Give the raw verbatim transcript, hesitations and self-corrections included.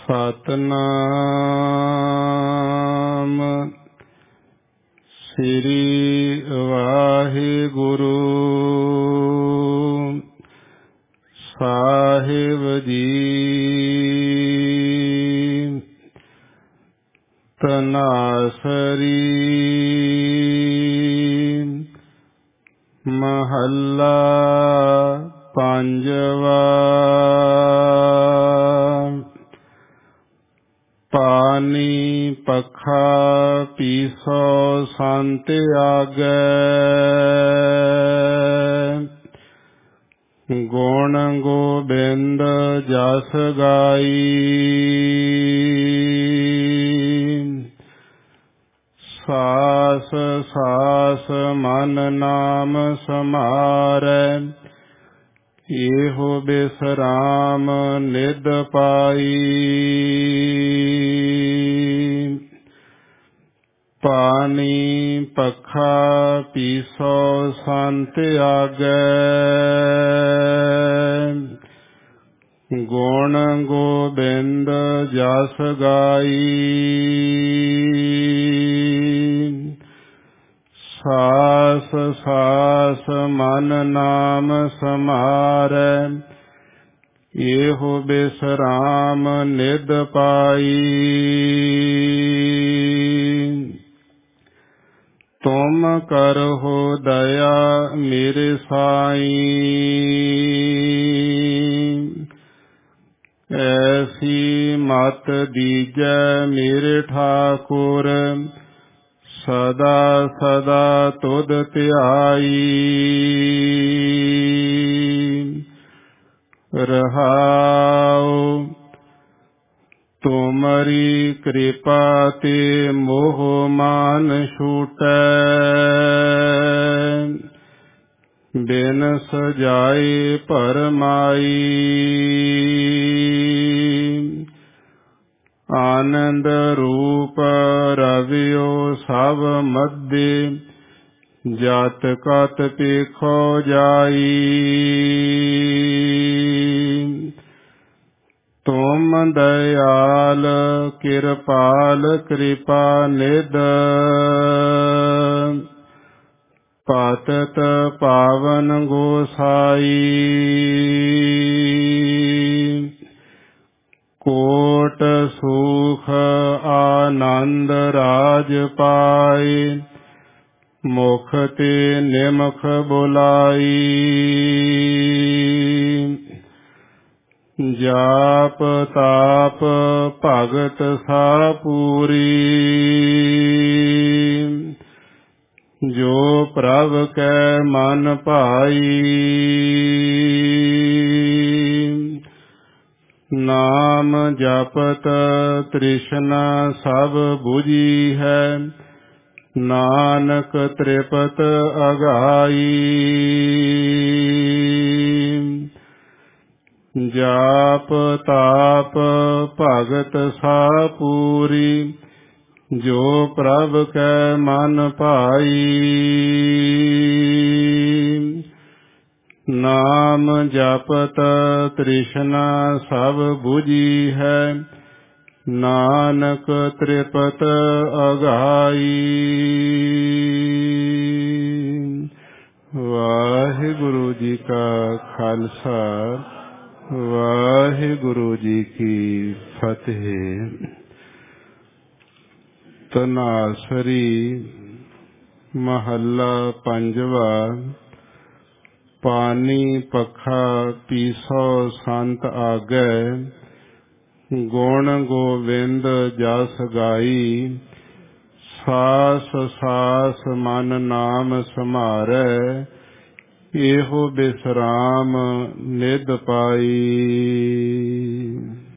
ਸਤਨਾਮ ਸ੍ਰੀ ਵਾਹਿਗੁਰੂ ਸਾਹਿਬ ਜੀ। ਤਨਾਸਰੀ ਮਹੱਲਾ ਪੰਜਵਾ। ਪਾਨੀ ਪੱਖਾ ਪੀਸੋ ਸੰਤ ਆਗੈ। ਗੁਣ ਗੋਬਿੰਦ ਜਸ ਗਾਈ। ਸਾਸ ਸਾਸ ਮਨ ਨਾਮ ਸਮਾਰੈ। ਇਹੋ ਬਿਸਰਾਮ ਨਿਧ ਪਾਈ। ਪਾਨੀ ਪੱਖਾ ਪੀਸੋ ਸੰਤ ਆਗੈ। ਗੁਣ ਗੋਬਿੰਦ ਜਸ ਗਾਈ। ਸਾਸ ਸਾਸ ਮਨ ਨਾਮ ਸਮਾਰੈ। ਇਹੋ ਬਿਸਰਾਮ ਨਿਧ ਪਾਈ। ਤੁਮ ਕਰਹੁ ਦਇਆ ਮੇਰੇ ਸਾਈਂ। ਐਸੀ ਮਤ ਦੀਜੈ ਮੇਰੇ ਠਾਕੁਰ। ਸਦਾ ਸਦਾ ਤੁਧ ਧਿਆਈ। ਰਹਾਉ ਤੁਮਰੀ ਕਿਰਪਾ ਤੇ ਮੋਹ ਮਾਨ ਛੂਟੈ। ਬਿਨ ਸਜਾਏ ਭਰਮਾਈ। ਆਨੰਦ ਰੂਪ ਰਵਿਓ ਸਭ ਮਧੇ। ਜਤ ਕਤ ਪੇਖੋ ਜਾਈ। ਤੁਮ ਦਇਆਲ ਕਿਰਪਾਲ ਕਿਰਪਾ ਨਿਧ। ਪਤਿਤ ਪਾਵਨ ਗੋਸਾਈ। ਕੋਟ ਸੁਖ ਆਨੰਦ ਰਾਜ ਪਾਏ। ਮੁਖ ਤੇ ਨਿਮਖ ਬੁਲਾਈ। ਜਾਪ ਤਾਪ ਭਗਤ ਸਾ ਪੂਰੀ। ਜੋ ਪ੍ਰਭ ਕੈ ਮਨ ਭਾਈ। ਨਾਮ ਜਪਤ ਤ੍ਰਿਸ਼ਨਾ ਸਭ ਬੁਝੀ ਹੈ। ਨਾਨਕ ਤ੍ਰਿਪਤ ਅਗਾਈ। ਜਾਪ ਤਾਪ ਭਗਤ ਸਾ ਪੂਰੀ। ਜੋ ਪ੍ਰਭ ਕੈ ਮਨ ਭਾਈ। ਨਾਮ ਜਪਤ ਤ੍ਰਿਸ਼ਨਾ ਸਭ ਬੁਝੀ ਹੈ। ਨਾਨਕ ਤ੍ਰਿਪਤ ਅਗਾਈ। ਵਾਹਿਗੁਰੂ ਜੀ ਕਾ ਖਾਲਸਾ ਵਾਹਿਗੁਰੂ ਜੀ ਕੀ ਫਤਿਹ। ਤਨਾਸਰੀ ਮਹੱਲਾ ਪੰਜਵਾ। ਪਾਨੀ ਪੱਖਾ ਪੀਸੋ ਸੰਤ ਆਗੈ। ਗੁਣ ਗੋਬਿੰਦ ਜਸ ਗਾਈ। ਸਾਸ ਸਾਸ ਮਨ ਨਾਮ ਸਮਾਰੈ। ਇਹੋ ਬਿਸਰਾਮ ਨਿਧ ਪਾਈ।